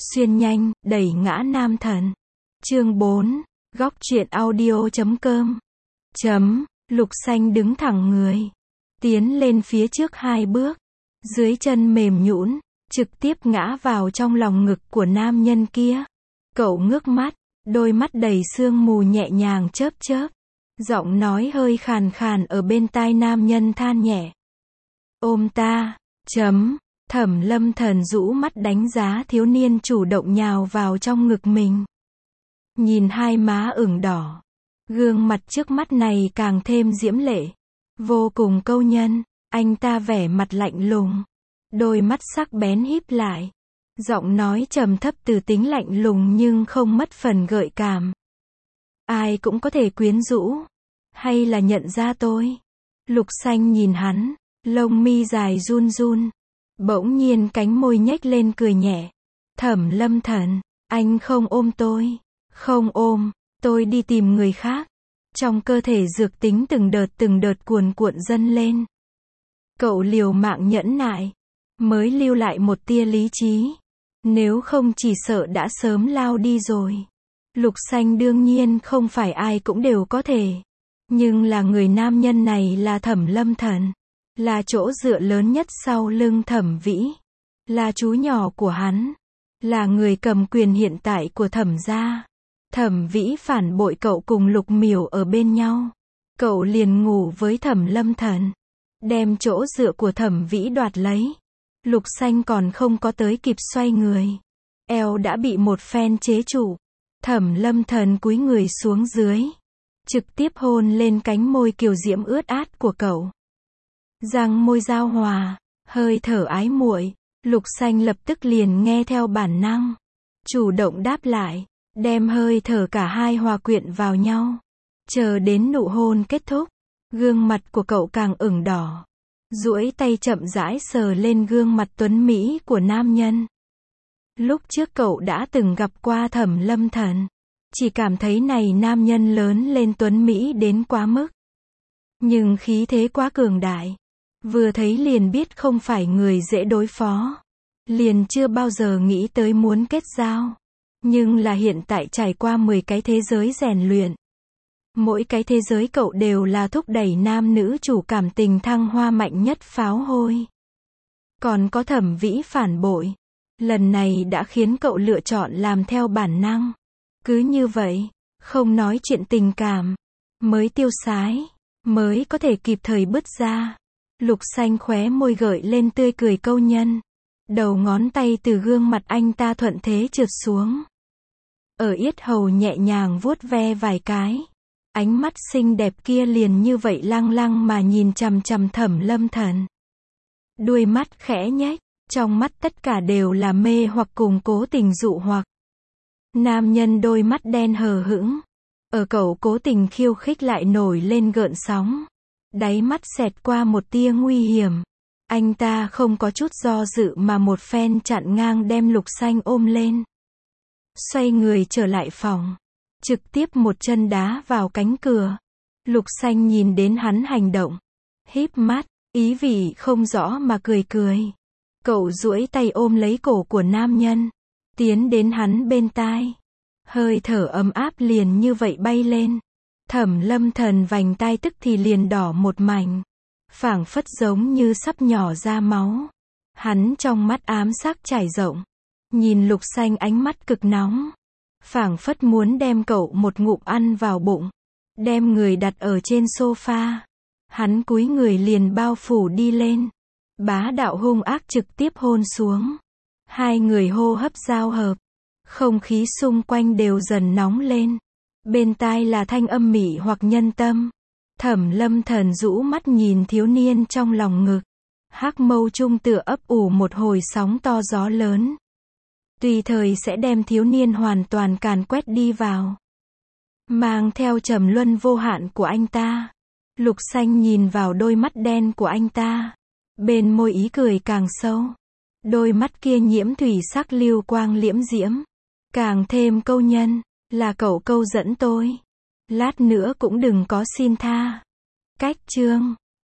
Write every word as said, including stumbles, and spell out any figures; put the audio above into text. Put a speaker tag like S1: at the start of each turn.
S1: Xuyên nhanh, đẩy ngã nam thần. Chương bốn. Góc truyện audio chấm com. Chấm. Lục Xanh đứng thẳng người. Tiến lên phía trước hai bước. Dưới chân mềm nhũn, trực tiếp ngã vào trong lòng ngực của nam nhân kia. Cậu ngước mắt, đôi mắt đầy sương mù nhẹ nhàng chớp chớp. Giọng nói hơi khàn khàn ở bên tai nam nhân than nhẹ. Ôm ta. Chấm. Thẩm Lâm Thần rũ mắt đánh giá thiếu niên chủ động nhào vào trong ngực mình. Nhìn hai má ửng đỏ. Gương mặt trước mắt này càng thêm diễm lệ. Vô cùng câu nhân. Anh ta vẻ mặt lạnh lùng. Đôi mắt sắc bén híp lại. Giọng nói trầm thấp từ tính lạnh lùng nhưng không mất phần gợi cảm. Ai cũng có thể quyến rũ. Hay là nhận ra tôi? Lục Xanh nhìn hắn. Lông mi dài run run. Bỗng nhiên cánh môi nhếch lên cười nhẹ. Thẩm Lâm Thần, anh không ôm tôi. Không ôm, tôi đi tìm người khác. Trong cơ thể dược tính từng đợt từng đợt cuồn cuộn dâng lên. Cậu liều mạng nhẫn nại, mới lưu lại một tia lý trí. Nếu không chỉ sợ đã sớm lao đi rồi. Lục Xanh đương nhiên không phải ai cũng đều có thể. Nhưng là người nam nhân này là Thẩm Lâm Thần. Là chỗ dựa lớn nhất sau lưng Thẩm Vĩ. Là chú nhỏ của hắn. Là người cầm quyền hiện tại của Thẩm gia. Thẩm Vĩ phản bội cậu cùng Lục Miểu ở bên nhau. Cậu liền ngủ với Thẩm Lâm Thần. Đem chỗ dựa của Thẩm Vĩ đoạt lấy. Lục Xanh còn không có tới kịp xoay người. Eo đã bị một phen chế trụ. Thẩm Lâm Thần cúi người xuống dưới. Trực tiếp hôn lên cánh môi kiều diễm ướt át của cậu. Răng môi giao hòa, hơi thở ái muội, Lục Xanh lập tức liền nghe theo bản năng. Chủ động đáp lại, đem hơi thở cả hai hòa quyện vào nhau. Chờ đến nụ hôn kết thúc, gương mặt của cậu càng ửng đỏ. Duỗi tay chậm rãi sờ lên gương mặt tuấn mỹ của nam nhân. Lúc trước cậu đã từng gặp qua Thẩm Lâm Thần. Chỉ cảm thấy này nam nhân lớn lên tuấn mỹ đến quá mức. Nhưng khí thế quá cường đại. Vừa thấy liền biết không phải người dễ đối phó. Liền chưa bao giờ nghĩ tới muốn kết giao. Nhưng là hiện tại trải qua mười cái thế giới rèn luyện. Mỗi cái thế giới cậu đều là thúc đẩy nam nữ chủ cảm tình thăng hoa mạnh nhất pháo hôi. Còn có Thẩm Vĩ phản bội. Lần này đã khiến cậu lựa chọn làm theo bản năng. Cứ như vậy, không nói chuyện tình cảm. Mới tiêu sái. Mới có thể kịp thời bứt ra. Lục Xanh khóe môi gợi lên tươi cười câu nhân. Đầu ngón tay từ gương mặt anh ta thuận thế trượt xuống. Ở yết hầu nhẹ nhàng vuốt ve vài cái. Ánh mắt xinh đẹp kia liền như vậy lăng lăng mà nhìn chằm chằm Thẩm Lâm Thần. Đuôi mắt khẽ nhếch, trong mắt tất cả đều là mê hoặc cùng cố tình dụ hoặc. Nam nhân đôi mắt đen hờ hững. Ở cậu cố tình khiêu khích lại nổi lên gợn sóng. Đáy mắt xẹt qua một tia nguy hiểm. Anh ta không có chút do dự mà một phen chặn ngang đem Lục Xanh ôm lên. Xoay người trở lại phòng. Trực tiếp một chân đá vào cánh cửa. Lục Xanh nhìn đến hắn hành động. Híp mắt, ý vị không rõ mà cười cười. Cậu duỗi tay ôm lấy cổ của nam nhân. Tiến đến hắn bên tai. Hơi thở ấm áp liền như vậy bay lên. Thẩm Lâm Thần vành tai tức thì liền đỏ một mảnh. Phảng phất giống như sắp nhỏ ra máu. Hắn trong mắt ám sắc trải rộng. Nhìn Lục Xanh ánh mắt cực nóng. Phảng phất muốn đem cậu một ngụm ăn vào bụng. Đem người đặt ở trên sofa. Hắn cúi người liền bao phủ đi lên. Bá đạo hung ác trực tiếp hôn xuống. Hai người hô hấp giao hợp. Không khí xung quanh đều dần nóng lên. Bên tai là thanh âm mị hoặc nhân tâm. Thẩm Lâm Thần rũ mắt nhìn thiếu niên trong lòng ngực. Hắc mâu trung tựa ấp ủ một hồi sóng to gió lớn. Tùy thời sẽ đem thiếu niên hoàn toàn càn quét đi vào. Mang theo trầm luân vô hạn của anh ta. Lục Xanh nhìn vào đôi mắt đen của anh ta. Bên môi ý cười càng sâu. Đôi mắt kia nhiễm thủy sắc lưu quang liễm diễm. Càng thêm câu nhân. Là cậu câu dẫn tôi. Lát nữa cũng đừng có xin tha. Cách chương.